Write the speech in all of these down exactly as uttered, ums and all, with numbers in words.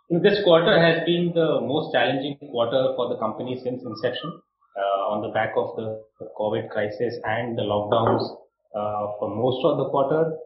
This quarter has been the most challenging quarter for the company since inception, uh, on the back of the, the COVID crisis and the lockdowns uh, for most of the quarter.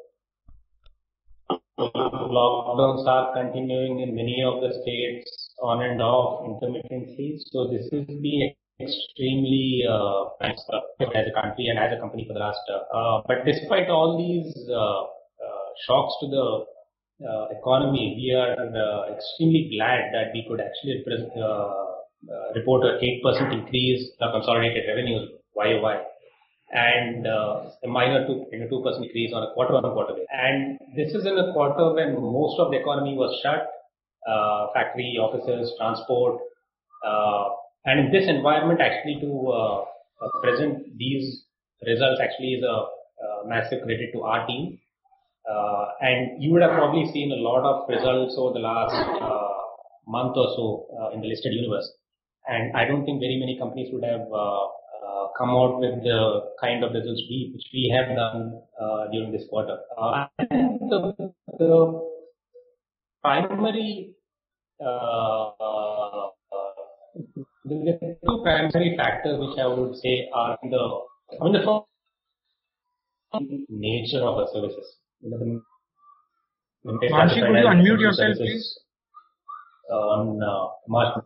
Lockdowns are continuing in many of the states on and off intermittently. So this has been extremely uh, as a country and as a company for the last. Uh, uh, but despite all these uh, uh, shocks to the uh, economy, we are uh, extremely glad that we could actually present, uh, uh, report an eight percent increase in consolidated revenues Y O Y. And uh, a minor two, you know, two percent increase on a quarter-on-quarter basis. And this is in a quarter when most of the economy was shut, uh, factory, offices, transport, uh, and in this environment, actually to uh, uh, present these results actually is a, a massive credit to our team. Uh, and you would have probably seen a lot of results over the last uh, month or so uh, in the listed universe. And I don't think very many companies would have uh, uh, come out with the kind of results we, which we have done uh, during this quarter. Uh, and the, the primary, uh, uh, the two primary factors which I would say are the, I mean, the first nature of our services. You know, the, Manshi, could you unmute yourself, please? On uh, March.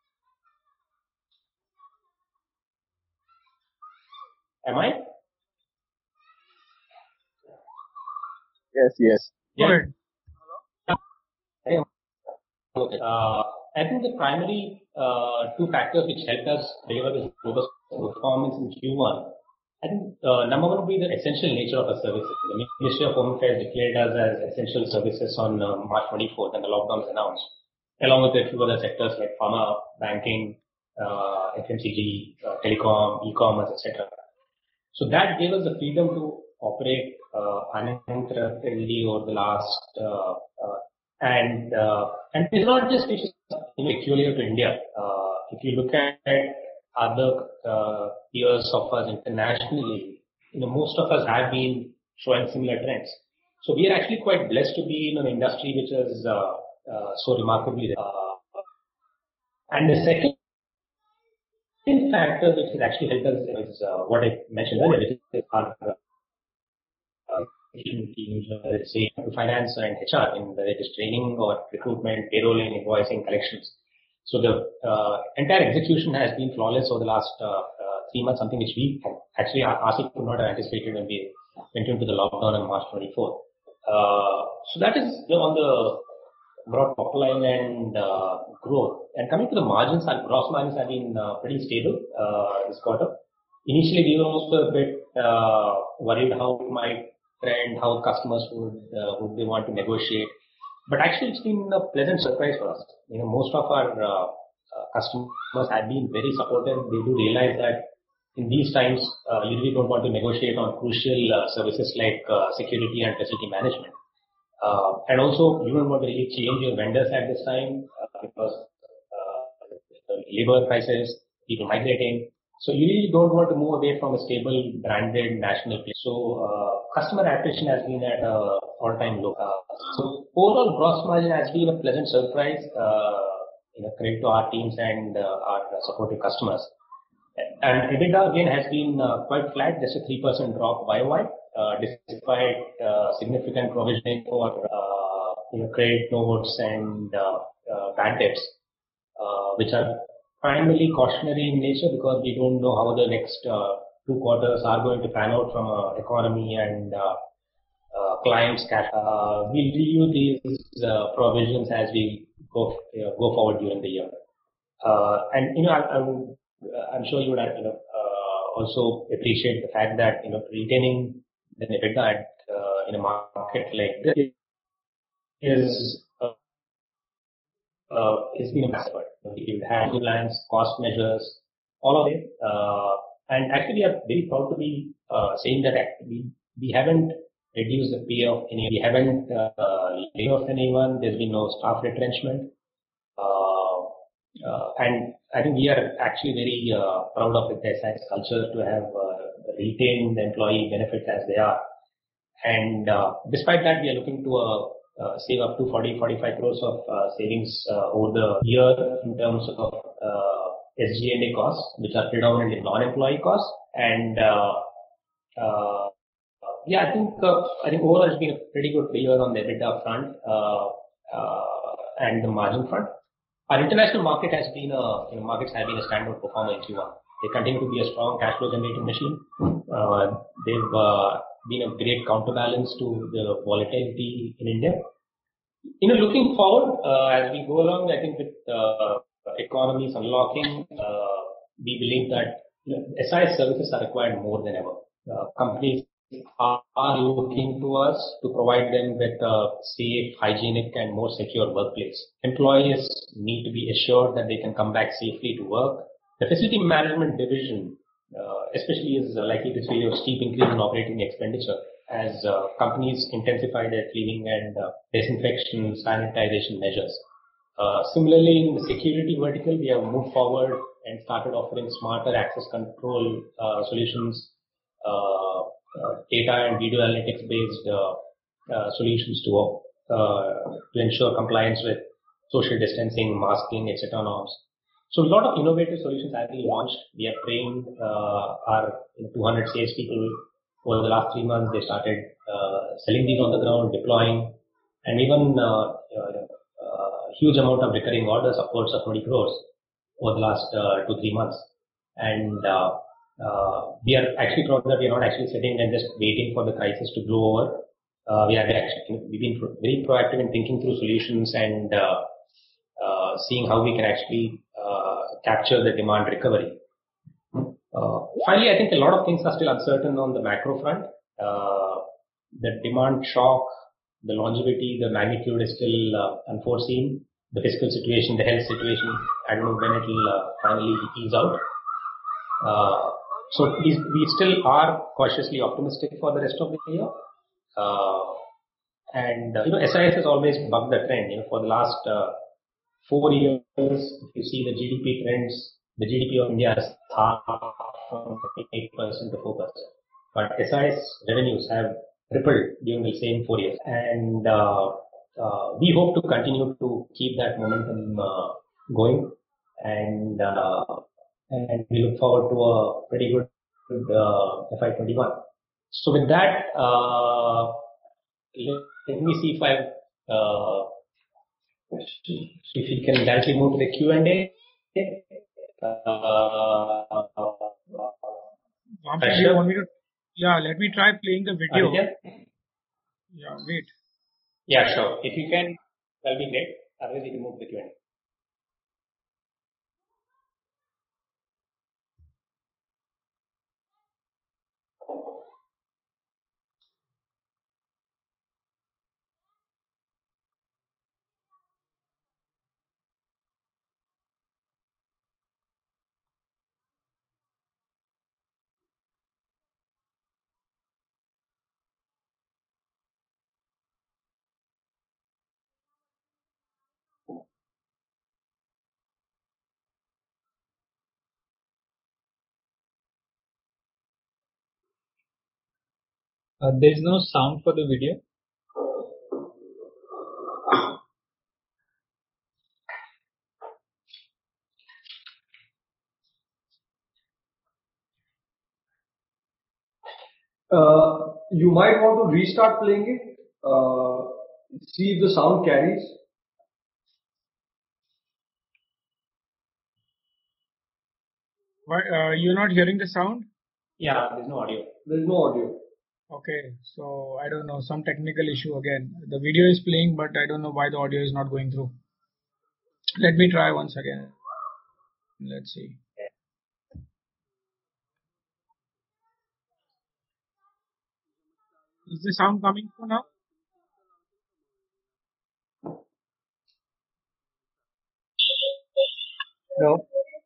Am I? Yes, yes. Yes. Hello? Okay. Uh, I think the primary uh, two factors which helped us deliver this robust performance in Q one, I think uh, number one would be the essential nature of our services. The Ministry of Home Affairs declared us as essential services on uh, March twenty-fourth, and the lockdown was announced, along with a few other sectors like pharma, banking, uh, F M C G, uh, telecom, e-commerce, et cetera. So that gave us the freedom to operate uh, uninterruptedly over the last, uh, uh, and uh, and it's not just peculiar to India. Uh, if you look at other uh, peers of us internationally, you know, most of us have been showing similar trends. So we are actually quite blessed to be in an industry which is uh, uh, so remarkably. Uh, and the second factor which has actually helped us is uh, what I mentioned earlier, which is our uh, teams, let's say, finance and H R, in whether it is training or recruitment, payrolling, invoicing, collections. So the uh, entire execution has been flawless over the last uh, uh, three months, something which we actually ourselves could not have anticipated when we went into the lockdown on March twenty-fourth. Uh, so that is you know, on the broad top line and uh, growth. And coming to the margins, our gross margins have been uh, pretty stable uh, this quarter. Initially, we were also a bit uh, worried how it might trend, how customers would uh, would they want to negotiate. But actually, it's been a pleasant surprise for us. You know, most of our uh, uh, customers have been very supportive. They do realize that in these times, uh, you really don't want to negotiate on crucial uh, services like uh, security and facility management. Uh, and also, you don't want to really change your vendors at this time uh, because uh, the labor prices, people migrating. So you really don't want to move away from a stable, branded national place. So uh, customer attrition has been at uh, all-time low. Uh, so overall gross margin has been a pleasant surprise. Uh, you know, credit to our teams and uh, our supportive customers. And EBITDA again has been uh, quite flat, just a three percent drop Y O Y, uh, despite uh, significant provisioning for uh, you know, credit notes and uh, uh, bad debts, uh, which are primarily cautionary in nature because we don't know how the next uh, two quarters are going to pan out from uh, economy and uh, uh, clients' cash. Uh, we'll review these uh, provisions as we go you know, go forward during the year. Uh, and you know, I, I would, I'm sure you would have, you know uh, also appreciate the fact that you know retaining the EBITDA at, uh, in a market like this is uh, uh, is been a massive effort. You have plans, cost measures, all of it. Uh, and actually, we are very proud to be uh, saying that actually we haven't reduced the pay of any, we haven't uh, laid off anyone. There's been no staff retrenchment. Uh, uh, and I think we are actually very uh, proud of the S I S culture to have uh, retained the employee benefits as they are. And uh, despite that, we are looking to a, uh, save up to forty, forty-five crores of uh, savings uh, over the year in terms of uh, S G and A costs, which are predominantly non-employee costs. And uh, uh, yeah, I think uh, I think overall it's been a pretty good year on the EBITDA front uh, uh, and the margin front. Our international market has been a you know, markets have been a standout performer in Q one. They continue to be a strong cash flow generating machine. Uh, they've uh, been a great counterbalance to the volatility in India. You know, looking forward uh, as we go along, I think with uh, economies unlocking, uh, we believe that you know, S I S services are required more than ever. Uh, companies are, are looking to us to provide them with a safe, hygienic, and more secure workplace. Employees need to be assured that they can come back safely to work. The facility management division, uh, especially, is likely to see a steep increase in operating expenditure as uh, companies intensify their cleaning and uh, disinfection, sanitization measures. Uh, similarly, in the security vertical, we have moved forward and started offering smarter access control uh, solutions, uh, uh, data and video analytics-based uh, uh, solutions to uh, to ensure compliance with social distancing, masking, et cetera norms. So a lot of innovative solutions have been launched. We have trained uh, our you know, two hundred sales people over the last three months. They started uh, selling these on the ground, deploying, and even uh, uh, uh, huge amount of recurring orders, upwards of twenty crores over the last uh, two, three months. And uh, uh, we are actually proud that we are not actually sitting and just waiting for the crisis to blow over. Uh, we are actually, we've been very proactive in thinking through solutions and uh, uh, seeing how we can actually uh, capture the demand recovery. Uh, finally, I think a lot of things are still uncertain on the macro front. Uh, the demand shock, the longevity, the magnitude is still uh, unforeseen. The fiscal situation, the health situation, I don't know when it will uh, finally ease out. Uh, so we, we still are cautiously optimistic for the rest of the year. Uh, and uh, you know, S I S has always bucked the trend. You know, for the last uh, four years, if you see the G D P trends, the G D P of India has halved from eight percent to four percent. But S I S revenues have tripled during the same four years. And uh, uh, we hope to continue to keep that momentum uh, going. And uh, and we look forward to a pretty good, good uh, F Y twenty-one. So with that, uh, let, let me see if I uh, if we can directly move to the Q and A. Uh, Vampy, do you want me to? Yeah, let me try playing the video. Aditya? Yeah, wait. Yeah, sure. If you can, that'll be great. Otherwise, we can move to the Q and A. Uh, there is no sound for the video. Uh, you might want to restart playing it, uh, see if the sound carries. Why, uh, you're not hearing the sound? Yeah, there's no audio. There's no audio. Okay, so I don't know, some technical issue again. The video is playing, but I don't know why the audio is not going through. Let me try once again. Let's see. Is the sound coming through now? No.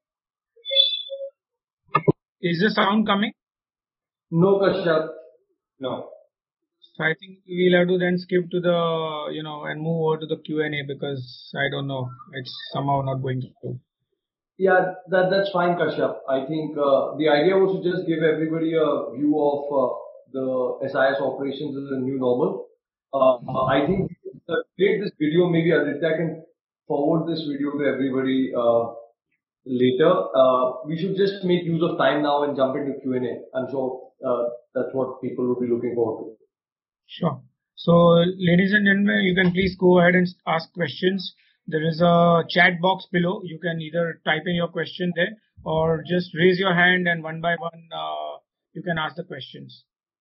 Is the sound coming? No, Kashyap. No. So I think we'll have to then skip to the, you know, and move over to the Q and A because I don't know, it's somehow not going through. Yeah, that that's fine, Kashyap. I think uh, the idea was to just give everybody a view of uh, the S I S operations as a new normal. Uh, I think the create this video. Maybe Aditya can forward this video to everybody uh, later. Uh, we should just make use of time now and jump into Q and A. I'm sure uh, that's what people will be looking forward to. Sure. So, ladies and gentlemen, you can please go ahead and ask questions. There is a chat box below. You can either type in your question there or just raise your hand and one by one uh, you can ask the questions.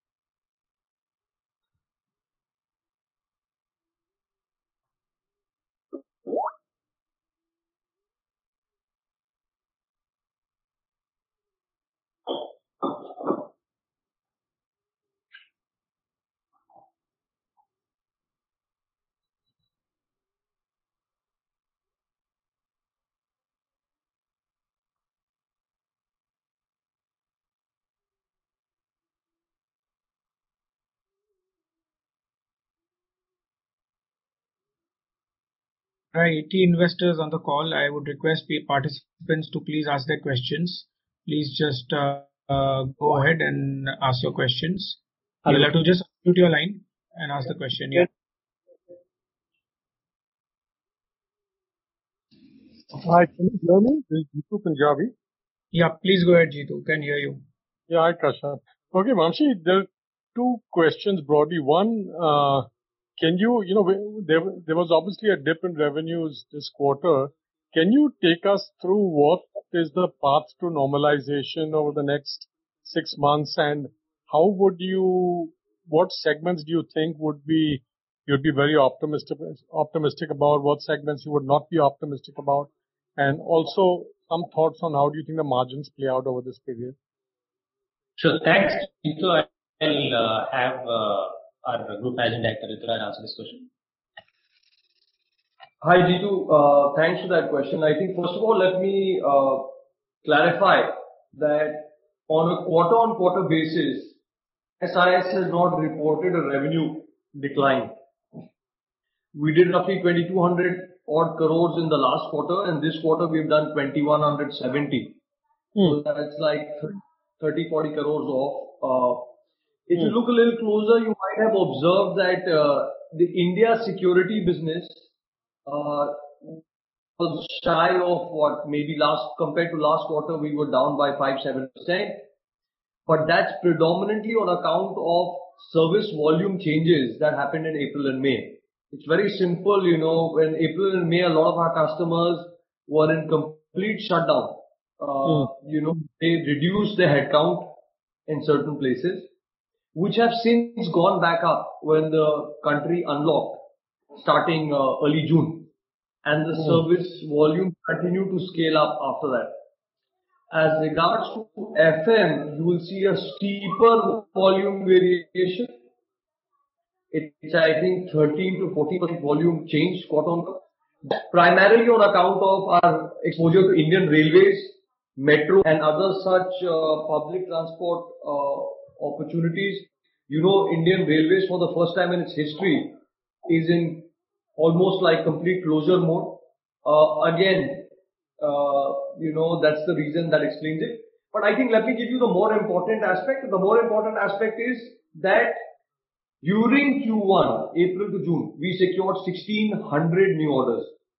There are eighty investors on the call. I would request participants to please ask their questions. Please just uh, uh, go ahead and ask your questions. You'll have to just mute your line and ask the question. Yeah. Hi, can you hear me? This is Jitu Punjabi. Yeah, please go ahead, Jitu. Can hear you. Yeah, hi, Kashyap. Okay, Vamshi, there are two questions broadly. One, uh, can you, you know, there, there was obviously a dip in revenues this quarter. Can you take us through what is the path to normalization over the next six months and how would you, what segments do you think would be, you'd be very optimistic, optimistic about, what segments you would not be optimistic about? And also some thoughts on how do you think the margins play out over this period? Sure. Thanks. So I'll uh, have uh, our Group Managing Director Rituraj answer this question. Hi, Jitu. Uh, thanks for that question. I think first of all, let me uh, clarify that on a quarter-on-quarter basis, S I S has not reported a revenue decline. We did roughly twenty-two hundred odd crores in the last quarter, and this quarter we've done twenty-one seventy. Hmm. So that's like thirty, forty crores off. Uh, if you look a little closer, you might have observed that uh, the India security business uh, was shy of what maybe last compared to last quarter we were down by five seven percent. But that's predominantly on account of service volume changes that happened in April and May. It's very simple, you know, when April and May, a lot of our customers were in complete shutdown. Uh, mm. You know, they reduced their headcount in certain places, which have since gone back up when the country unlocked, starting uh, early June. And the mm. service volume continued to scale up after that. As regards to F M, you will see a steeper volume variation. It's, I think, thirteen to fourteen percent volume change quarter on quarter. Primarily on account of our exposure to Indian Railways, metro and other such uh, public transport uh, opportunities. You know, Indian Railways for the first time in its history is in almost like complete closure mode. Uh, again, Uh, you know, that's the reason that explains it. But I think let me give you the more important aspect. The more important aspect is that during Q one, April to June, we secured sixteen hundred new orders.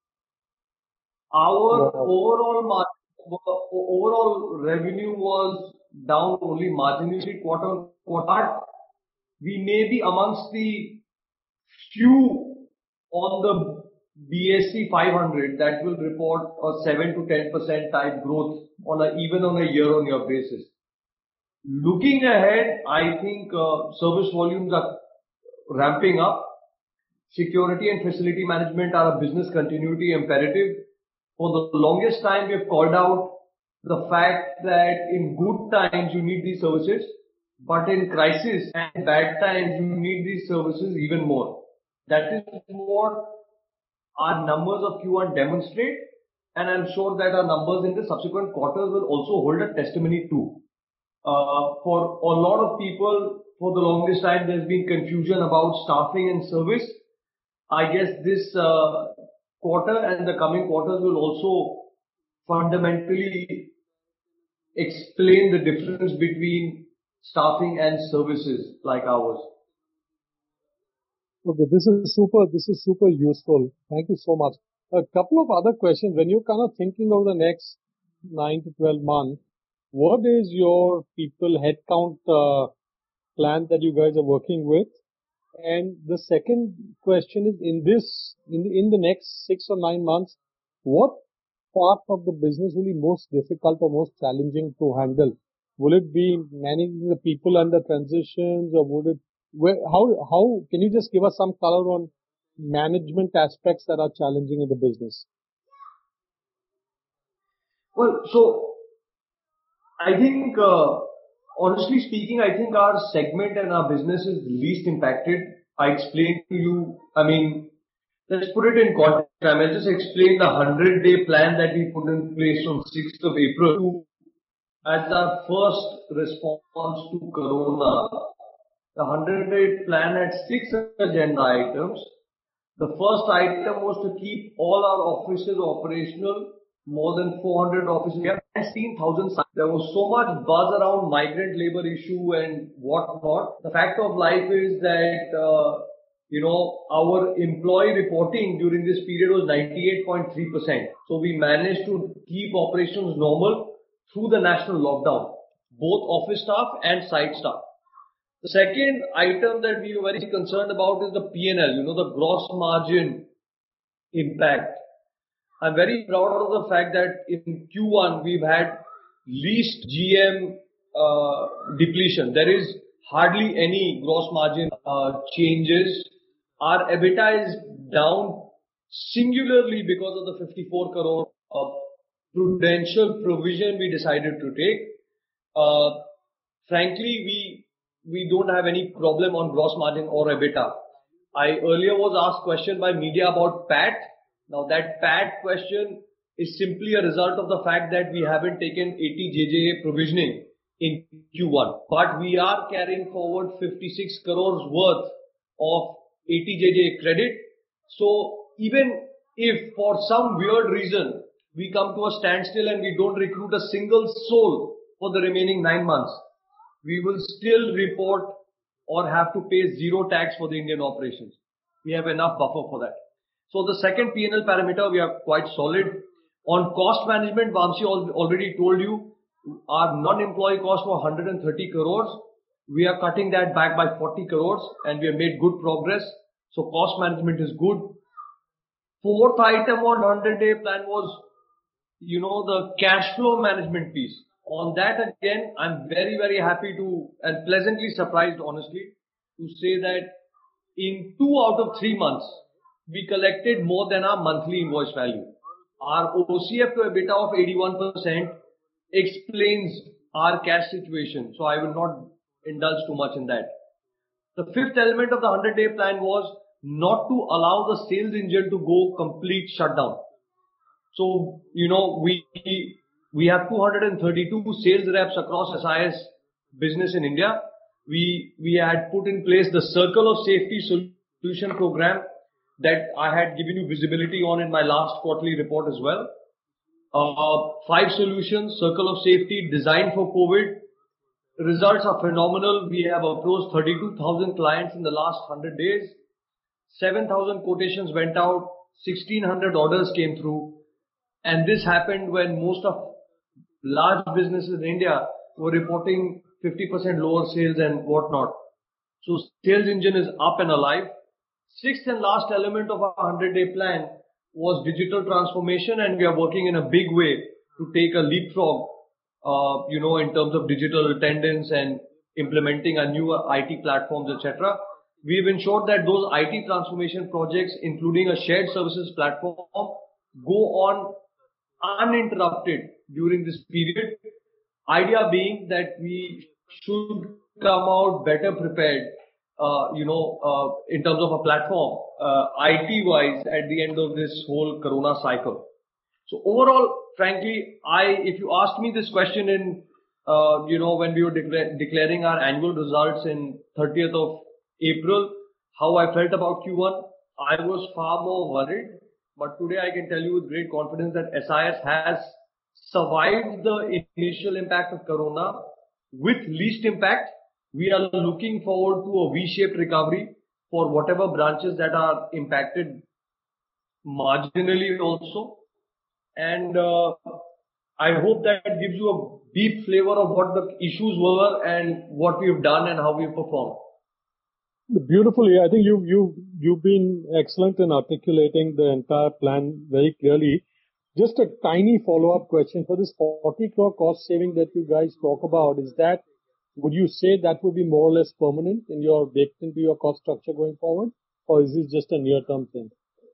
Our wow. overall margin, overall revenue was down only marginally quarter on quarter. We may be amongst the few on the B S E five hundred that will report a seven to ten percent type growth on a, even on a year-on-year basis. Looking ahead, I think uh, service volumes are ramping up. Security and facility management are a business continuity imperative. For the longest time, we have called out the fact that in good times you need these services, but in crisis and bad times you need these services even more. That is what our numbers of Q one demonstrate, and I'm sure that our numbers in the subsequent quarters will also hold a testimony too. Uh, for a lot of people, for the longest time, there's been confusion about staffing and service. I guess this uh, quarter and the coming quarters will also fundamentally explain the difference between staffing and services like ours. Okay, this is super, this is super useful. Thank you so much. A couple of other questions. When you're kind of thinking of the next nine to twelve months, what is your people headcount uh, plan that you guys are working with? And the second question is, in this, in the, in the next six or nine months, what part of the business will be most difficult or most challenging to handle? Will it be managing the people under transitions, or would it, where, how, how, can you just give us some color on management aspects that are challenging in the business? Well, so I think, uh, honestly speaking, I think our segment and our business is least impacted. I explained to you, I mean, let's put it in context. I will just explain the hundred-day plan that we put in place on sixth of April as our first response to Corona. The hundred-day plan had six agenda items. The first item was to keep all our offices operational, more than four hundred offices. We have sixteen thousand sites. There was so much buzz around migrant labor issue and whatnot. The fact of life is that, uh, you know, our employee reporting during this period was ninety-eight point three percent. So we managed to keep operations normal through the national lockdown, both office staff and site staff. The second item that we were very concerned about is the P and L, you know, the gross margin impact. I'm very proud of the fact that in Q one we've had least G M uh, depletion. There is hardly any gross margin uh, changes. Our EBITDA is down singularly because of the fifty-four crore of prudential provision we decided to take. Uh, frankly, we we don't have any problem on gross margin or EBITDA. I earlier was asked question by media about P A T. Now that P A T question is simply a result of the fact that we haven't taken eighty J J A provisioning in Q one. But we are carrying forward fifty-six crores worth of eighty J J A credit. So even if for some weird reason we come to a standstill and we don't recruit a single soul for the remaining nine months, we will still report or have to pay zero tax for the Indian operations. We have enough buffer for that. So the second P and L parameter, we are quite solid. On cost management, Vamsi already told you, our non-employee costs were one hundred thirty crores. We are cutting that back by forty crores and we have made good progress. So cost management is good. Fourth item on one hundred day plan was, you know, the cash flow management piece. On that again, I'm very, very happy to and pleasantly surprised, honestly, to say that in two out of three months, we collected more than our monthly invoice value. Our O C F to EBITDA of eighty-one percent explains our cash situation. So I will not indulge too much in that. The fifth element of the one hundred day plan was not to allow the sales engine to go complete shutdown. So, you know, we we have two hundred thirty-two sales reps across S I S business in India. We we had put in place the Circle of Safety Solution program that I had given you visibility on in my last quarterly report as well. Uh, five solutions, Circle of Safety designed for COVID. The results are phenomenal. We have approached thirty-two thousand clients in the last one hundred days. seven thousand quotations went out. sixteen hundred orders came through. And this happened when most of large businesses in India were reporting fifty percent lower sales and whatnot. So sales engine is up and alive. Sixth and last element of our one hundred day plan was digital transformation, and we are working in a big way to take a leapfrog, uh, you know, in terms of digital attendance and implementing our new I T platforms, et cetera. We've ensured that those I T transformation projects, including a shared services platform, go on uninterrupted during this period. Idea being that we should come out better prepared, uh, you know, uh, in terms of a platform, uh, I T-wise at the end of this whole Corona cycle. So overall, frankly, I, if you asked me this question in, uh, you know, when we were decla- declaring our annual results in thirtieth of April, how I felt about Q one, I was far more worried. But today I can tell you with great confidence that S I S has survived the initial impact of Corona with least impact. We are looking forward to a V-shaped recovery. for whatever branches that are impacted marginally also. And uh, I hope that gives you a deep flavor of what the issues were and what we've done and how we've performed. Beautifully. I think you've, you've, you've been excellent in articulating the entire plan very clearly. Just a tiny follow-up question. For this forty crore cost saving that you guys talk about, is that, would you say that would be more or less permanent in your, baked into your cost structure going forward? Or is this just a near-term thing?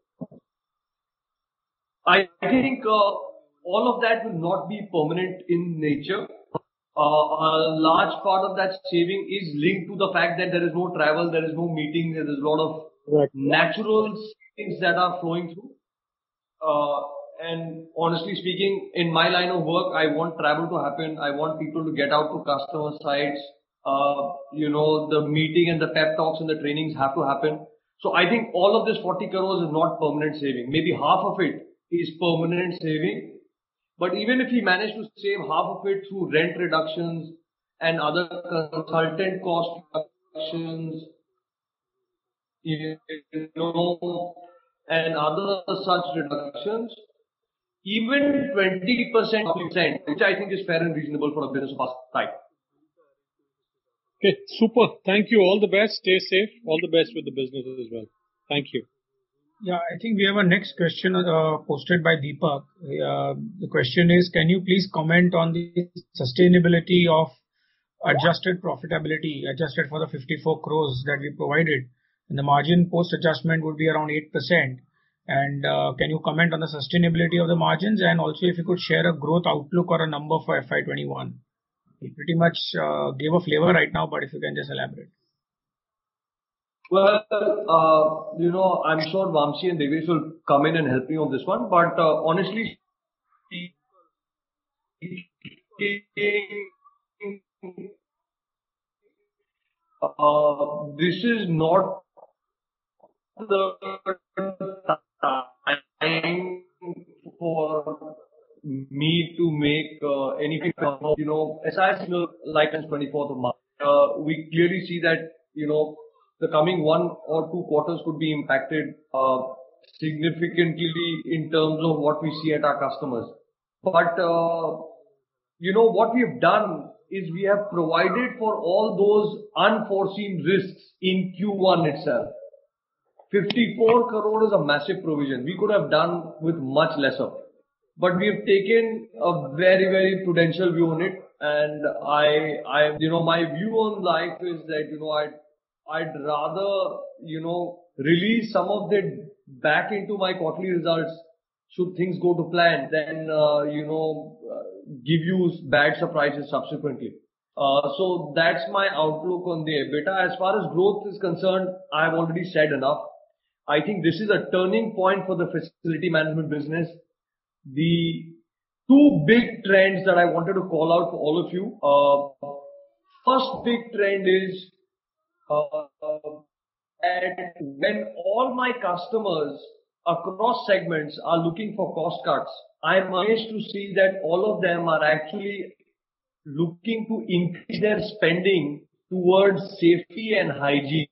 I think uh, all of that will not be permanent in nature. Uh, a large part of that saving is linked to the fact that there is no travel, there is no meetings, there is a lot of Right. natural things that are flowing through. Uh, and honestly speaking, in my line of work, I want travel to happen. I want people to get out to customer sites. Uh, you know, the meeting and the pep talks and the trainings have to happen. So I think all of this forty crores is not permanent saving. Maybe half of it is permanent saving. But even if we manage to save half of it through rent reductions and other consultant cost reductions, you know, and other such reductions, even twenty percent, which I think is fair and reasonable for a business of our type. Okay, super. Thank you. All the best. Stay safe. All the best with the business as well. Thank you. Yeah, I think we have a next question uh, posted by Deepak. Uh, the question is, can you please comment on the sustainability of adjusted profitability, adjusted for the fifty-four crores that we provided? And the margin post-adjustment would be around eight percent. And uh, can you comment on the sustainability of the margins? And also if you could share a growth outlook or a number for F Y twenty-one. We pretty much uh, gave a flavor right now, but if you can just elaborate. Well, uh, you know, I'm sure Vamsi and Devesh will come in and help me on this one. But uh, honestly, uh, this is not the time for me to make uh, anything. You know, S I S like on twenty-fourth of March, uh, we clearly see that, you know, the coming one or two quarters could be impacted uh, significantly in terms of what we see at our customers. But, uh, you know, what we have done is we have provided for all those unforeseen risks in Q one itself. fifty-four crore is a massive provision. We could have done with much lesser. But we have taken a very, very prudential view on it. And I, I, you know, my view on life is that, you know, I, I'd rather, you know, release some of it back into my quarterly results should things go to plan than, uh, you know, uh, give you bad surprises subsequently. Uh, so that's my outlook on the EBITDA. As far as growth is concerned, I've already said enough. I think this is a turning point for the facility management business. The two big trends that I wanted to call out for all of you. Uh, first big trend is Uh, and when all my customers across segments are looking for cost cuts, I managed to see that all of them are actually looking to increase their spending towards safety and hygiene.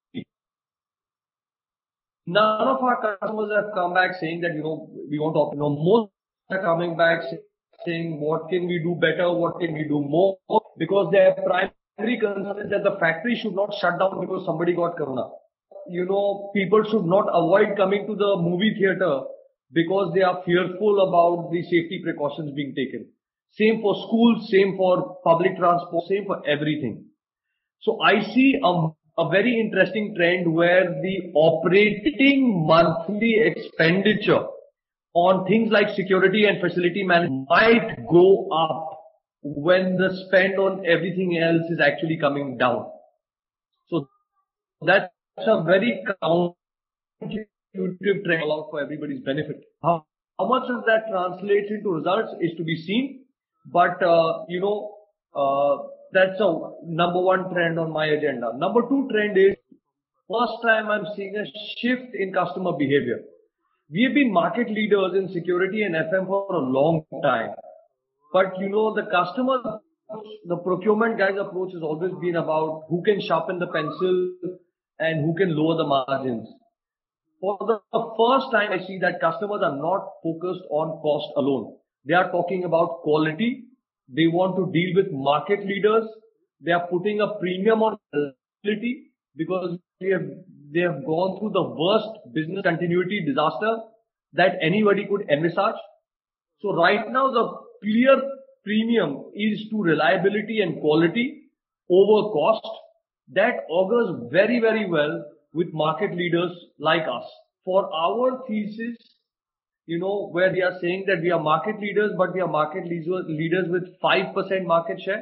None of our customers have come back saying that, you know, we want to, you know, most are coming back saying, what can we do better? What can we do more? Because their primary Every concern is that the factory should not shut down because somebody got corona. You know, people should not avoid coming to the movie theater because they are fearful about the safety precautions being taken. Same for schools, same for public transport, same for everything. So I see a, a very interesting trend where the operating monthly expenditure on things like security and facility management might go up when the spend on everything else is actually coming down. So that's a very counterintuitive trend out for everybody's benefit. How, how much of that translates into results is to be seen. But, uh, you know, uh, that's a number one trend on my agenda. Number two trend is, first time I'm seeing a shift in customer behavior. We have been market leaders in security and F M for a long time. But, you know, the customer, the procurement guy's approach has always been about who can sharpen the pencil, and who can lower the margins. For the first time, I see that customers are not focused on cost alone. They are talking about quality. They want to deal with market leaders. They are putting a premium on quality because they have, they have gone through the worst business continuity disaster that anybody could envisage. So right now, the clear premium is to reliability and quality over cost. That augurs very, very well with market leaders like us. For our thesis, you know, where we are saying that we are market leaders, but we are market leaders with five percent market share.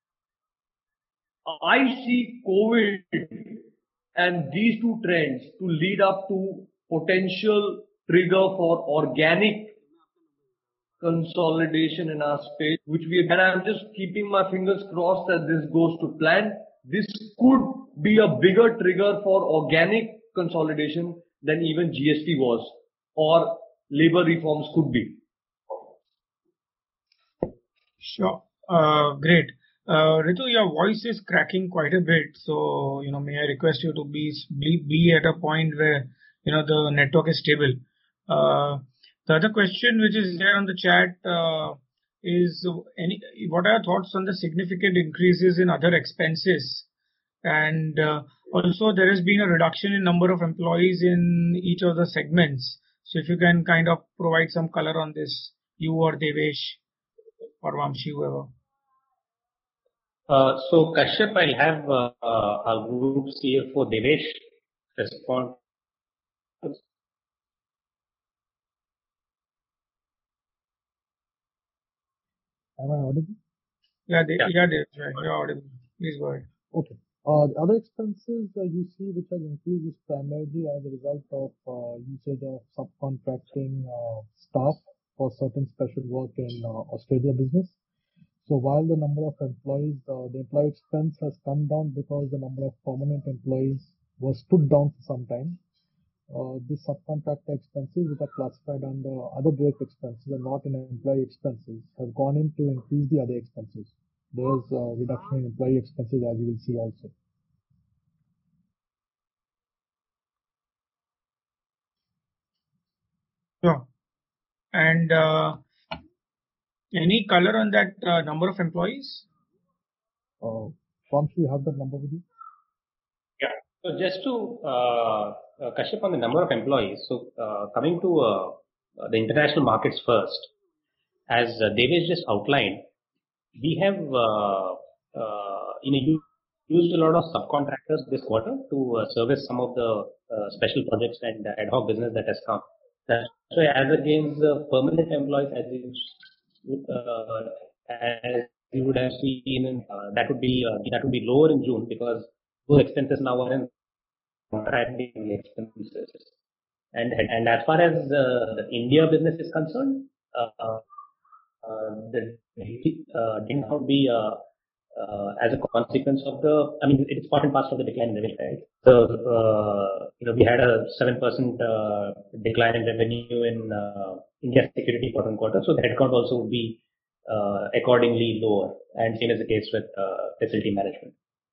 I see COVID and these two trends to lead up to potential trigger for organic consolidation in our space, which we, and I'm just keeping my fingers crossed that this goes to plan. This could be a bigger trigger for organic consolidation than even G S T was, or labor reforms could be. Sure. Uh, great. Uh, Ritu, your voice is cracking quite a bit. So, you know, may I request you to be, be, be at a point where, you know, the network is stable. Uh, the other question which is there on the chat, uh, is any, what are your thoughts on the significant increases in other expenses? And, uh, also there has been a reduction in number of employees in each of the segments. So if you can kind of provide some color on this, you or Devesh or Vamshi, whoever. Uh, so Kashyap, I'll have uh, uh, our group C F O Devesh respond. Am I audible? Yeah, they, yeah, yeah Devesh, right. You're audible. Please go ahead. Okay. Uh, the other expenses uh, you see which has increased is primarily as a result of uh, usage of subcontracting uh, staff for certain special work in uh, Australia business. So while the number of employees, uh, the employee expense has come down because the number of permanent employees was stood down for some time. Uh, the subcontractor expenses, which are classified under other direct expenses and not in employee expenses, have gone in to increase the other expenses. There is a reduction in employee expenses, as you will see also. Sure. And uh, any color on that uh, number of employees? Uh, Vamshi, you have that number with you? Yeah. So just to uh, uh, Kashyap, on the number of employees. So uh, coming to uh, the international markets first, as uh, Devesh just outlined, we have uh, uh, you know used a lot of subcontractors this quarter to uh, service some of the uh, special projects and uh, ad hoc business that has come. That's why, as against the permanent employees, as you, uh, as you would have seen, uh, that would be uh, that would be lower in June because those expenses now are in contracting expenses. And and as far as uh, the India business is concerned, uh, uh, the uh, did not be uh, uh, as a consequence of the. I mean, it's part and parcel of the decline in revenue, right? So uh, you know, we had a seven percent uh, decline in revenue in uh, India security quarter on quarter. So the headcount also would be uh, accordingly lower, and same as the case with uh, facility management.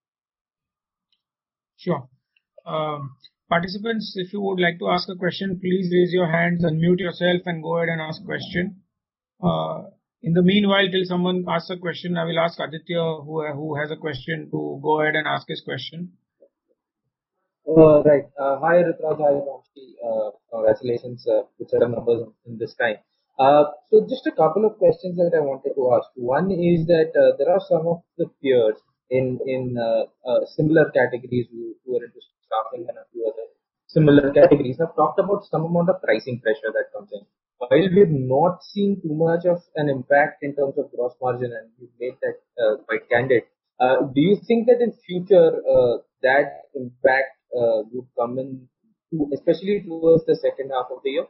Sure. Um, participants, if you would like to ask a question, please raise your hands, unmute yourself, and go ahead and ask a question. Uh, in the meanwhile, till someone asks a question, I will ask Aditya, who who has a question, to go ahead and ask his question. Uh, right. Uh, hi, Ritraj. Hi, Vamshi. Uh, congratulations uh, with set of numbers in this time. Uh, so just a couple of questions that I wanted to ask. One is that uh, there are some of the peers in in uh, uh, similar categories who, who are into staffing and a few other similar categories have talked about some amount of pricing pressure that comes in. While we've not seen too much of an impact in terms of gross margin, and you've made that uh, quite candid, uh, do you think that in future uh, that impact uh, would come in, to, especially towards the second half of the year?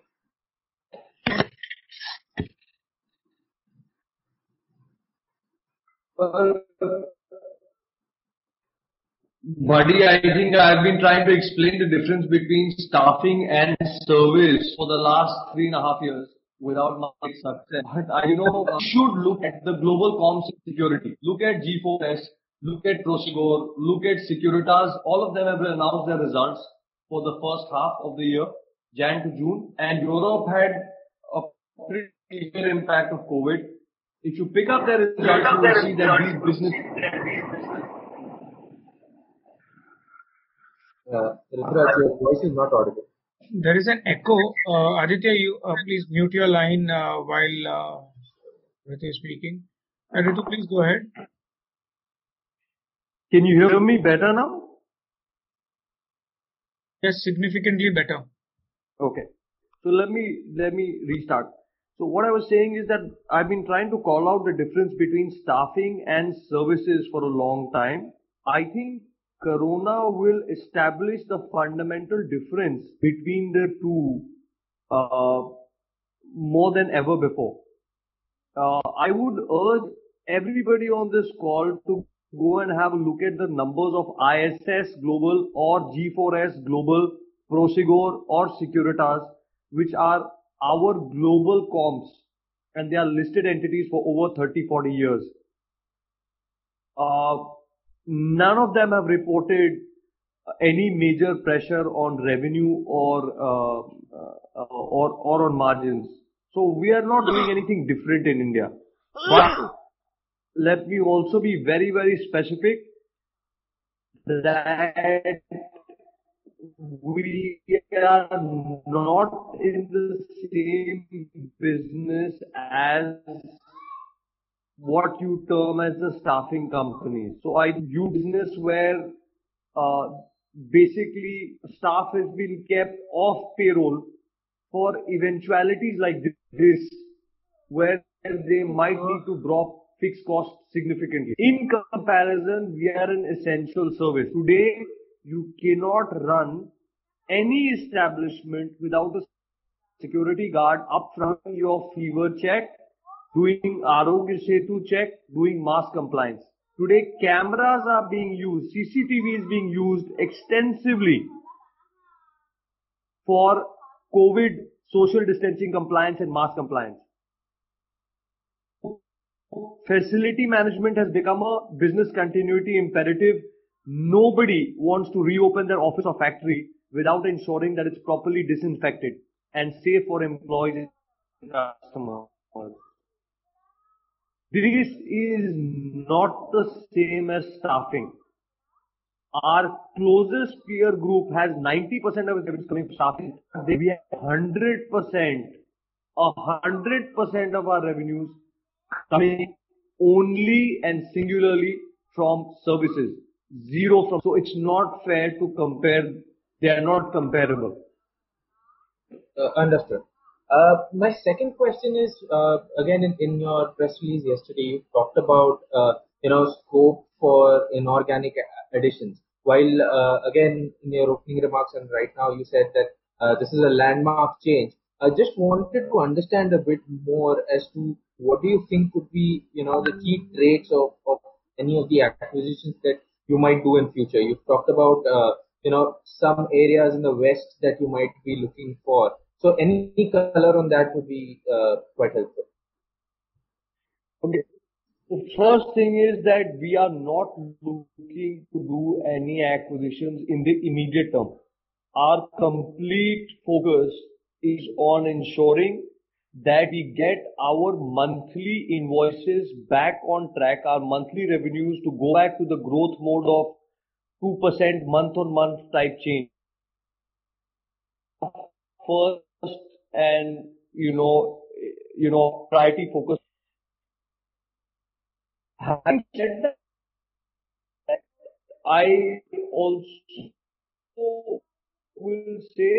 Well, buddy, I think I've been trying to explain the difference between staffing and service for the last three and a half years without much success. But I you know should look at the global comms security. Look at G four S. look at Prosegur, look at Securitas, all of them have announced their results for the first half of the year, Jan to June, and Europe had a pretty severe impact of COVID. If you pick up their results, you will see that these businesses. Uh, Rituraj, your voice is not audible. There is an echo. Uh, Aditya, you uh, please mute your line uh, while uh, Ritu is speaking. Uh, Ritu, please go ahead. Can you hear me better now? Yes, significantly better. Okay. So let me let me restart. So what I was saying is that I've been trying to call out the difference between staffing and services for a long time. I think Corona will establish the fundamental difference between the two uh, more than ever before. Uh, I would urge everybody on this call to go and have a look at the numbers of I S S Global or G four S Global, Prosegur or Securitas, which are our global comps, and they are listed entities for over thirty, forty years. Uh, none of them have reported any major pressure on revenue or uh, uh, or or on margins. So we are not doing anything different in India. But let me also be very, very specific that we are not in the same business as what you term as the staffing companies. So I do business where uh, basically staff has been kept off payroll for eventualities like this, where they might need to drop fixed costs significantly. In comparison, we are an essential service. Today, you cannot run any establishment without a security guard up front your fever check, doing Arogya Setu check, doing mask compliance. Today, cameras are being used, C C T V is being used extensively for COVID social distancing compliance and mask compliance. Facility management has become a business continuity imperative. Nobody wants to reopen their office or factory without ensuring that it's properly disinfected and safe for employees and customers. This is not the same as staffing. Our closest peer group has ninety percent of its revenues coming from staffing. We have one hundred percent, one hundred percent of our revenues coming only and singularly from services. Zero from. So it's not fair to compare. They are not comparable. Uh, understood. Uh, my second question is, uh, again, in, in your press release yesterday, you talked about, uh, you know, scope for inorganic additions. While, uh, again, in your opening remarks and right now, you said that uh, this is a landmark change. I just wanted to understand a bit more as to what do you think could be, you know, the key traits of, of any of the acquisitions that you might do in future. You've talked about, uh, you know, some areas in the West that you might be looking for. So any color on that would be uh, quite helpful. Okay. The first thing is that we are not looking to do any acquisitions in the immediate term. Our complete focus is on ensuring that we get our monthly invoices back on track, our monthly revenues to go back to the growth mode of two percent month on month type change. First and, you know, you know, priority focus. Having said that, I also will say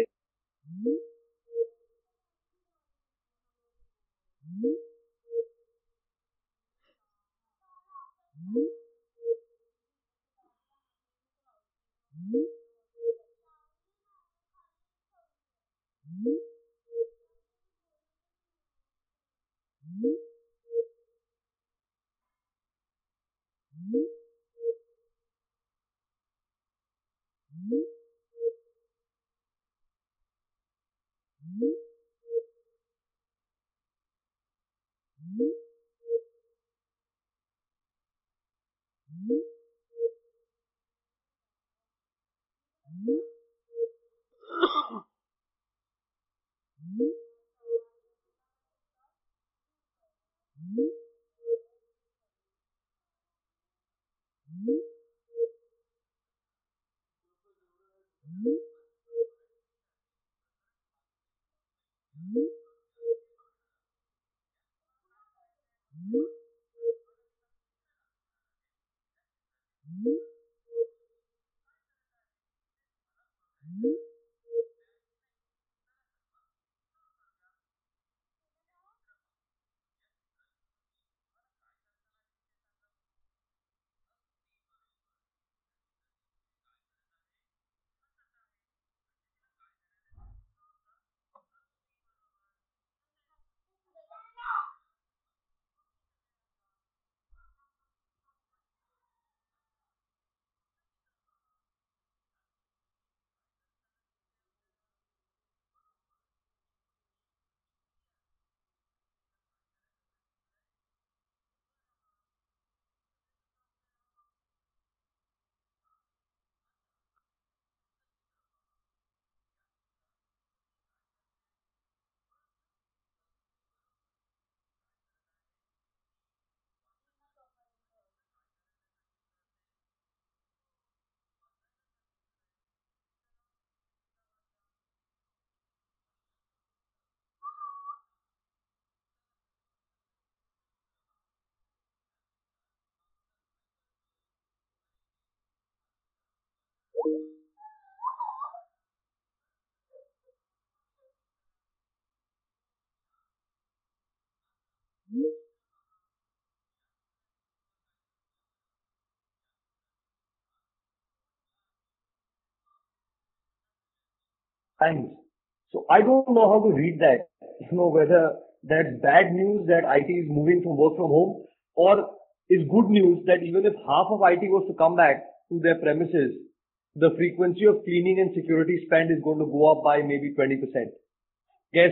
Times. So I don't know how to read that. You know, whether that's bad news that I T is moving from work from home, or is good news that even if half of I T was to come back to their premises, the frequency of cleaning and security spend is going to go up by maybe twenty percent. Guess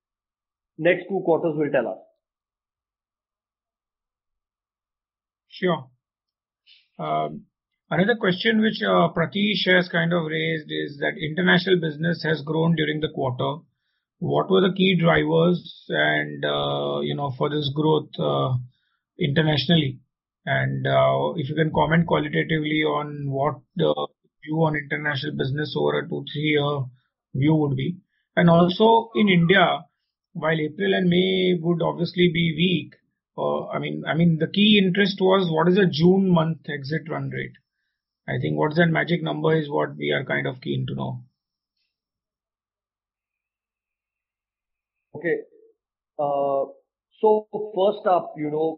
next two quarters will tell us. Sure. Um, Another question which uh, Pratish has kind of raised is that international business has grown during the quarter. What were the key drivers and, uh, you know, for this growth uh, internationally? And uh, if you can comment qualitatively on what the view on international business over a two, three year view would be. And also in India, while April and May would obviously be weak, uh, I mean, I mean, the key interest was what is the June month exit run rate? I think what's that magic number is what we are kind of keen to know. Okay. Uh, so first up, you know,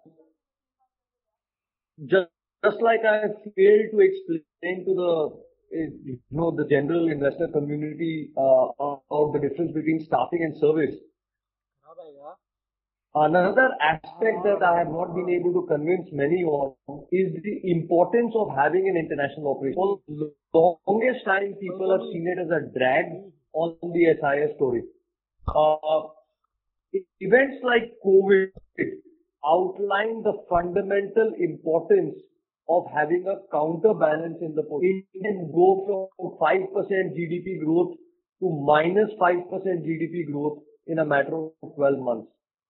just, just like I failed to explain to the, you know, the general investor community uh, about the difference between staffing and service. Another aspect that I have not been able to convince many on is the importance of having an international operation. For the longest time, people have seen it as a drag on the S I S story. Uh, events like COVID outline the fundamental importance of having a counterbalance in the portfolio. It can go from five percent G D P growth to minus five percent G D P growth in a matter of twelve months.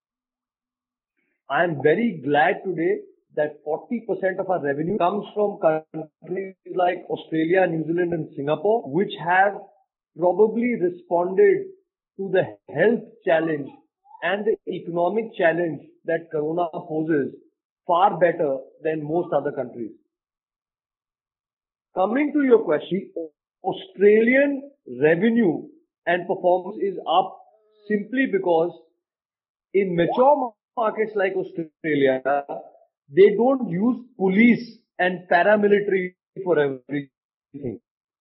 I am very glad today that forty percent of our revenue comes from countries like Australia, New Zealand and Singapore, which have probably responded to the health challenge and the economic challenge that Corona poses far better than most other countries. Coming to your question, Australian revenue and performance is up simply because in mature markets like Australia, they don't use police and paramilitary for everything.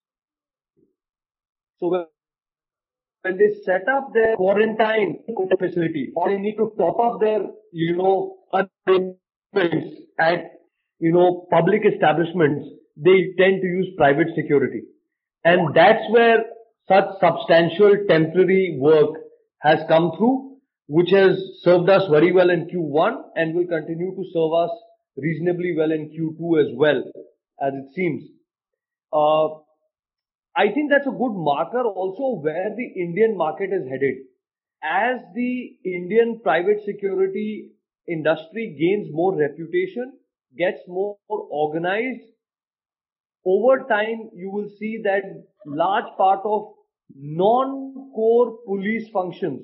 So when they set up their quarantine facility or they need to top up their, you know, arrangements at, you know, public establishments, they tend to use private security. And that's where such substantial temporary work has come through, which has served us very well in Q one and will continue to serve us reasonably well in Q two as well, as it seems. Uh, I think that's a good marker also where the Indian market is headed. As the Indian private security industry gains more reputation, gets more organized, over time you will see that large part of non-core police functions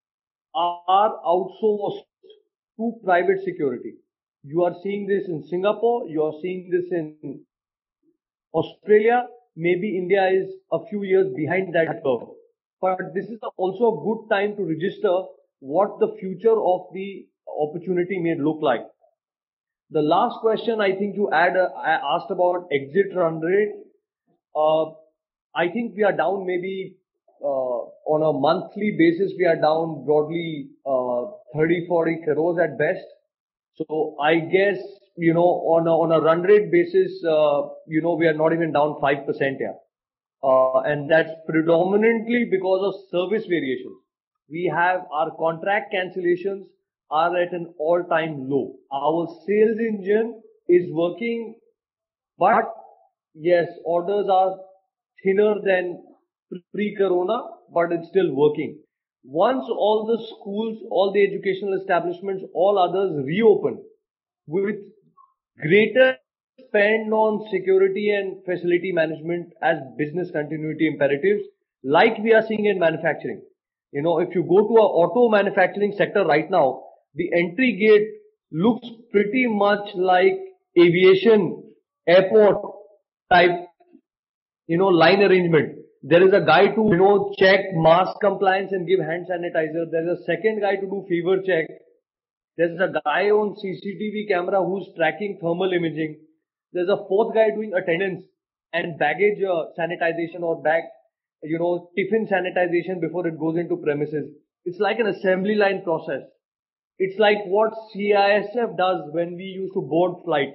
are outsourced to private security. You are seeing this in Singapore, you are seeing this in Australia. Maybe India is a few years behind that curve. But this is also a good time to register what the future of the opportunity may look like. The last question I think you add, uh, I asked about exit run rate. Uh, I think we are down maybe uh, on a monthly basis, we are down broadly uh, thirty, forty crores at best. So I guess, you know, on a, on a run rate basis, uh, you know, we are not even down five percent here. Uh, and that's predominantly because of service variations. We have our contract cancellations are at an all-time low. Our sales engine is working, but yes, orders are thinner than pre-corona, but it's still working. Once all the schools, all the educational establishments, all others reopen with greater spend on security and facility management as business continuity imperatives, like we are seeing in manufacturing. You know, if you go to a auto manufacturing sector right now, the entry gate looks pretty much like aviation, airport type, you know, line arrangement. There is a guy to, you know, check mask compliance and give hand sanitizer. There's a second guy to do fever check. There's a guy on C C T V camera who's tracking thermal imaging. There's a fourth guy doing attendance and baggage uh, sanitization or bag, you know, tiffin sanitization before it goes into premises. It's like an assembly line process. It's like what C I S F does when we used to board flights.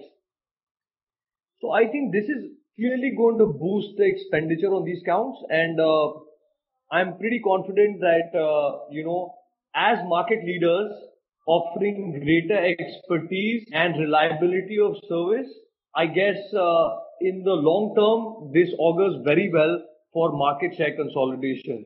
So I think this is clearly going to boost the expenditure on these counts, and uh, I'm pretty confident that, uh, you know, as market leaders offering greater expertise and reliability of service, I guess uh, in the long term, this augurs very well for market share consolidation.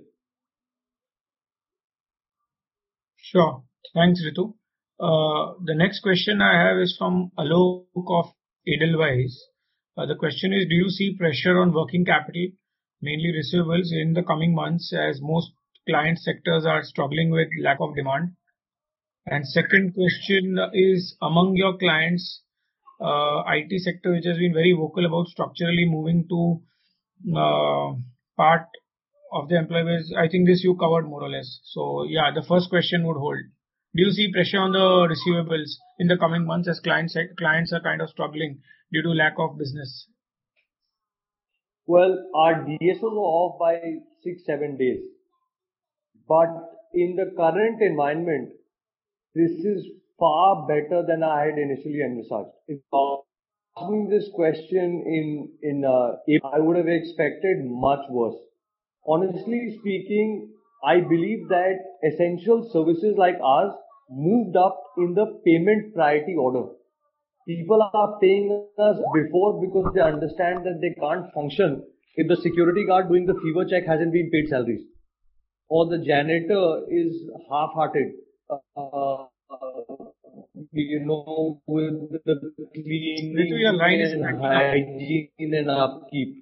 Sure. Thanks, Ritu. Uh, the next question I have is from Alok of Edelweiss. Uh, the question is, do you see pressure on working capital, mainly receivables, in the coming months as most client sectors are struggling with lack of demand? And second question is, among your clients, uh, I T sector, which has been very vocal about structurally moving to uh, part of the employee base, I think this you covered more or less. So yeah, the first question would hold. Do you see pressure on the receivables in the coming months as clients clients are kind of struggling due to lack of business? Well, our D S Os are off by six, seven days. But in the current environment, this is far better than I had initially envisaged. If asking this question in, in uh, April, I would have expected much worse. Honestly speaking, I believe that essential services like ours moved up in the payment priority order. People are paying us before because they understand that they can't function if the security guard doing the fever check hasn't been paid salaries, or the janitor is half-hearted, uh, you know, with the cleaning and hygiene and upkeep.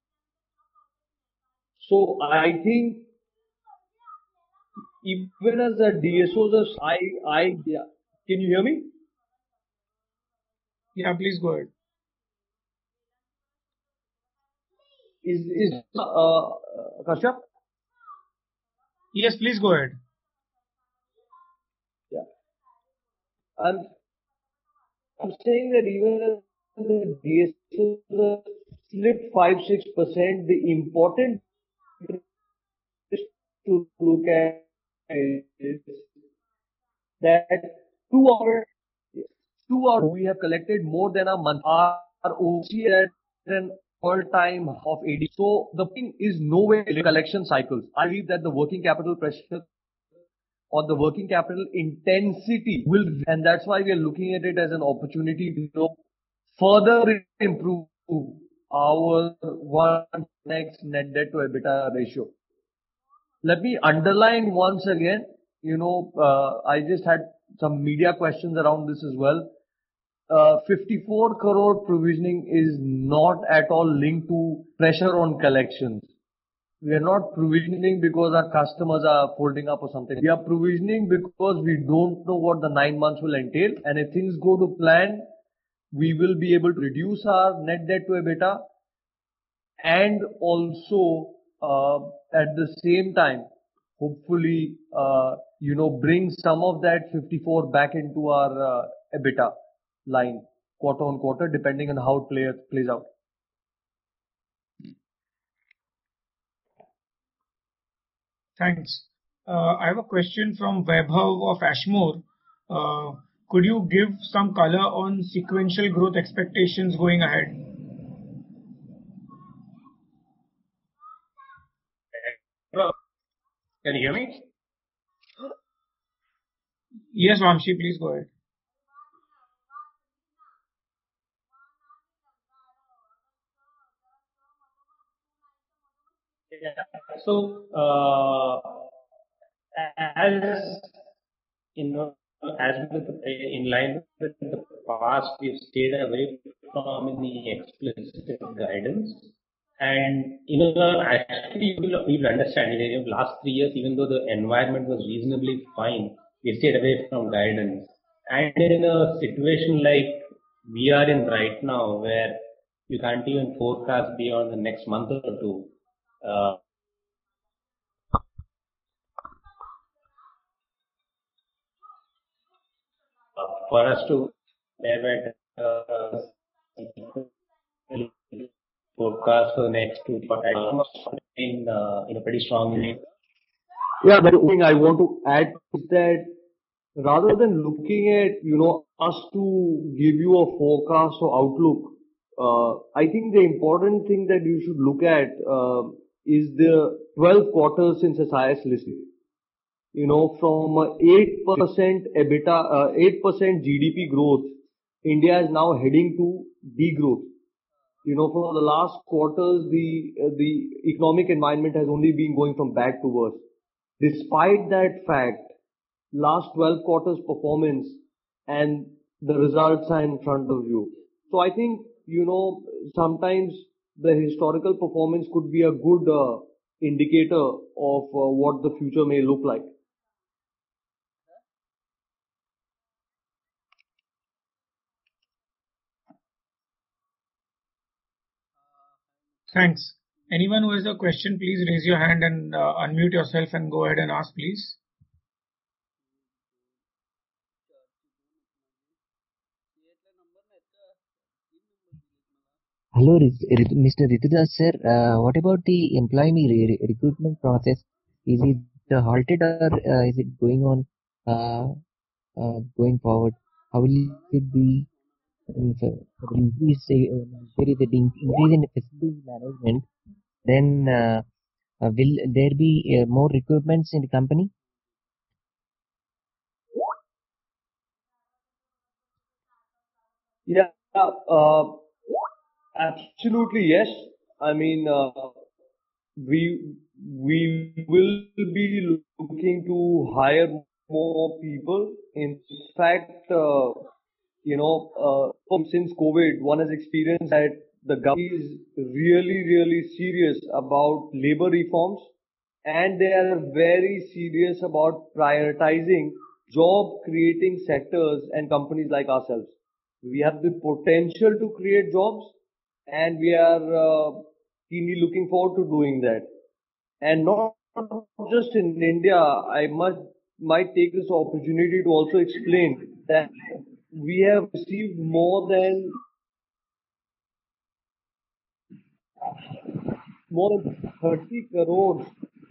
So I think even as a D S O, I, I, yeah. Can you hear me? Yeah, please go ahead. Is, is, uh, Kashyap? Yes, please go ahead. Yeah. I'm, I'm saying that even as the D S Os slipped five to six percent, the important to look at is that two hours, two hours we have collected more than a month. Our O C at an all-time of eighty. So the thing is nowhere in collection cycles. I believe that the working capital pressure or the working capital intensity will, and that's why we are looking at it as an opportunity to, you know, further improve our one x net debt to EBITDA ratio. Let me underline once again, you know, uh, I just had some media questions around this as well. Uh, fifty-four crore provisioning is not at all linked to pressure on collections. We are not provisioning because our customers are folding up or something. We are provisioning because we don't know what the nine months will entail, and if things go to plan, we will be able to reduce our net debt to EBITDA, and also uh, at the same time, hopefully, uh, you know, bring some of that fifty-four back into our uh, EBITDA line quarter on quarter, depending on how it play, plays out. Thanks. Uh, I have a question from Vaibhav of Ashmore. Uh, could you give some color on sequential growth expectations going ahead? Can you hear me? Yes, Vamshi, please go ahead. Yeah. So, uh, as you know, as with the, in line with the past, we've stayed away from any explicit guidance. And, you know, actually, you will, you will understand, in the last three years, even though the environment was reasonably fine, we stayed away from guidance. And in a situation like we are in right now, where you can't even forecast beyond the next month or two, uh, for us to have uh, forecast for the next two quarters in uh, in a pretty strong way. Yeah, but the thing I want to add is that rather than looking at, you know, us to give you a forecast or outlook, uh, I think the important thing that you should look at uh, is the twelve quarters since S I S listed. You know, from uh, eight percent EBITDA, uh, eight percent G D P growth, India is now heading to degrowth. You know, for the last quarters, the uh, the economic environment has only been going from bad to worse. Despite that fact, last twelve quarters performance and the results are in front of you. So I think, you know, sometimes the historical performance could be a good uh, indicator of uh, what the future may look like. Thanks. Anyone who has a question, please raise your hand and uh, unmute yourself and go ahead and ask, please. Hello, Mister Ritudas sir. Uh, what about the employee re recruitment process? Is it uh, halted or uh, is it going on uh, uh, going forward? How will it be? Um, for, for the increase, uh, there is an increase in facilities management. Then uh, uh, will there be uh, more recruitments in the company? Yeah, uh, absolutely yes. I mean, uh, we we will be looking to hire more people. In fact, uh, you know, uh, since COVID, one has experienced that the government is really, really serious about labor reforms, and they are very serious about prioritizing job creating sectors and companies like ourselves. We have the potential to create jobs, and we are uh, keenly looking forward to doing that. And not just in India, I must might take this opportunity to also explain that we have received more than more than thirty crores.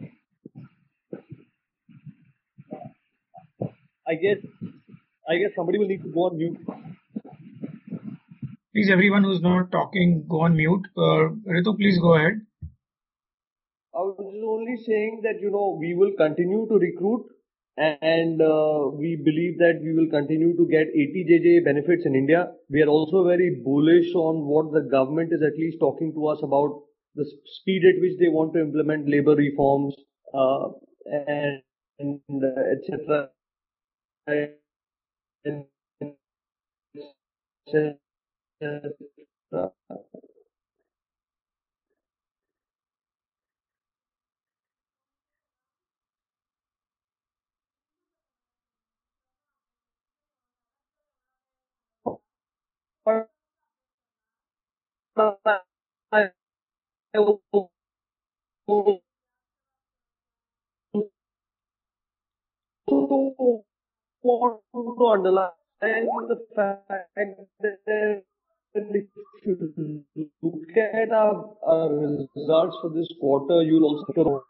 I guess I guess somebody will need to go on mute. Please, everyone who's not talking, go on mute. Uh, Ritu, please go ahead. I was only saying that, you know, we will continue to recruit, and uh, we believe that we will continue to get eighty J J benefits in India. We are also very bullish on what the government is at least talking to us about, the speed at which they want to implement labor reforms, uh, and, and uh, et cetera. want to underline the fact that if you look at our, our results for this quarter, you'll also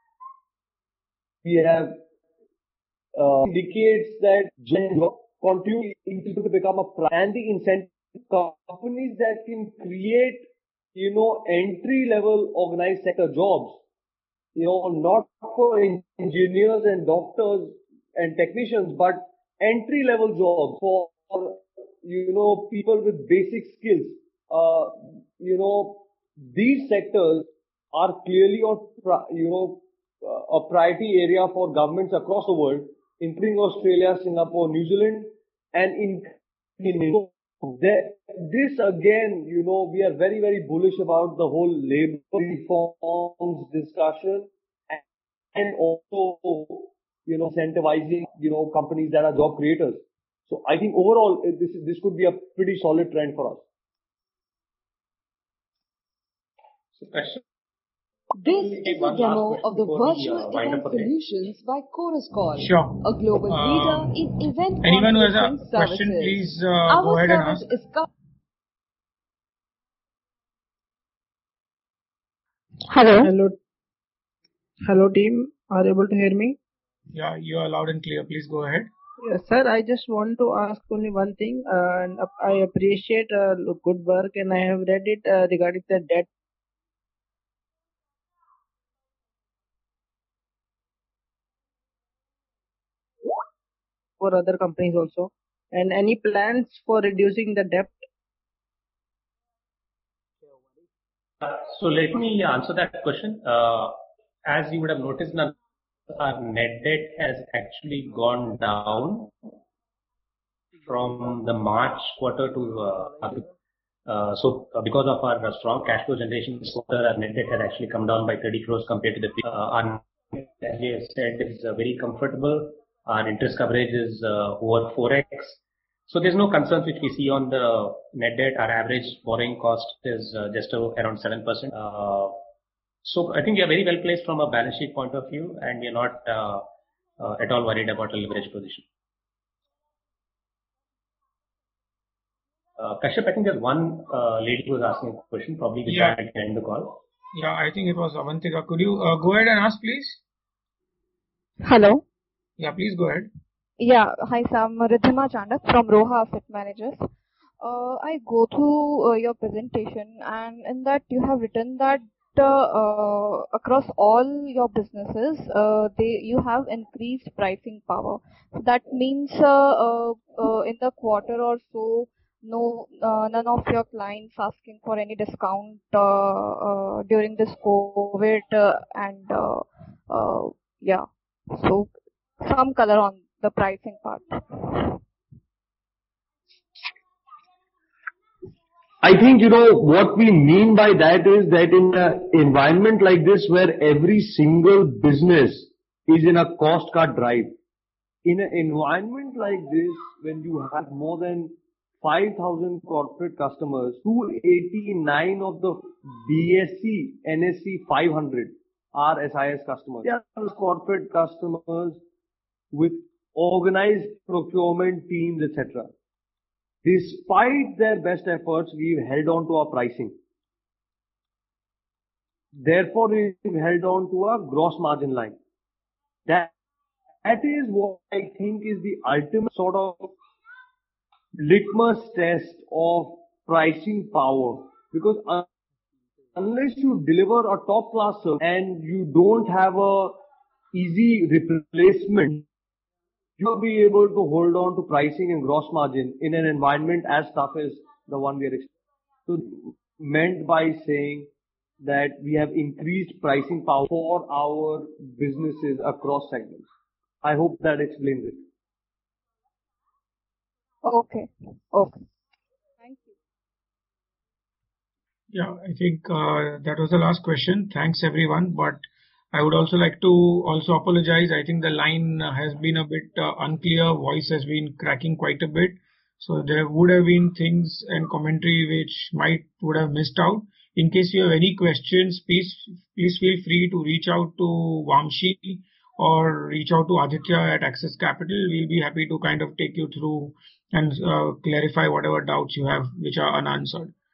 we have uh, indicates that job continue to become a pri- and the incentive companies that can create, you know, entry level organized sector jobs, you know, not for engineers and doctors and technicians, but entry level jobs for, you know, people with basic skills. Uh, you know, these sectors are clearly on, you know, uh, a priority area for governments across the world, including Australia, Singapore, New Zealand, and in, in there, this again, you know, we are very, very bullish about the whole labor reforms discussion and also, you know, incentivizing, you know, companies that are job creators. So I think overall, this this could be a pretty solid trend for us. So, question. This is a demo of the virtual we, uh, event solutions by Chorus Call, Sure. a global Uh, leader in event Anyone who has a conferencing question, services. please uh, Our go ahead and service ask. is co- Hello. Hello. Hello, team. Are you able to hear me? Yeah, you are loud and clear. Please go ahead. Yes, sir. I just want to ask only one thing, uh, and I appreciate uh, good work, and I have read it uh, regarding the debt. For other companies also, and any plans for reducing the debt? Uh, so let me answer that question. Uh, as you would have noticed, now our net debt has actually gone down from the March quarter to uh, uh, so uh, because of our uh, strong cash flow generation this quarter, our net debt has actually come down by thirty crores compared to the uh, our, as we have said, is uh, very comfortable. Our interest coverage is uh, over four x. So there's no concerns which we see on the net debt. Our average borrowing cost is uh, just around seven percent. Uh, so I think we are very well placed from a balance sheet point of view, and we are not uh, uh, at all worried about a leverage position. Uh, Kashyap, I think there's one uh, lady who was asking a question, probably we Yeah. can end the call. Yeah, I think it was Avantika. Could you uh, go ahead and ask, please? Hello. Yeah, please go ahead. Yeah, hi Sam, Ridhima Chandak from Roha Asset Managers. Uh, I go through uh, your presentation, and in that you have written that uh, uh, across all your businesses, uh, they you have increased pricing power. So that means uh, uh, uh, in the quarter or so, no, uh, none of your clients asking for any discount uh, uh, during this COVID uh, and uh, uh, yeah. So some color on the pricing part. I think, you know, what we mean by that is that in an environment like this where every single business is in a cost cut drive, in an environment like this, when you have more than five thousand corporate customers, two hundred eighty-nine of the B S E N S E five hundred are S I S customers. They are corporate customers with organized procurement teams, et cetera. Despite their best efforts, we've held on to our pricing. Therefore, we've held on to our gross margin line. That, that is what I think is the ultimate sort of litmus test of pricing power. Because un- unless you deliver a top class service and you don't have a easy replacement, you'll be able to hold on to pricing and gross margin in an environment as tough as the one we are experiencing. So, meant by saying that we have increased pricing power for our businesses across segments. I hope that explains it. Okay. Okay. Thank you. Yeah, I think uh, that was the last question. Thanks everyone. But I would also like to also apologize. I think the line uh, has been a bit uh, unclear. Voice has been cracking quite a bit. So there would have been things and commentary which might would have missed out. In case you have any questions, please please feel free to reach out to Vamshi or reach out to Aditya at Access Capital. We'll be happy to kind of take you through and uh, clarify whatever doubts you have which are unanswered.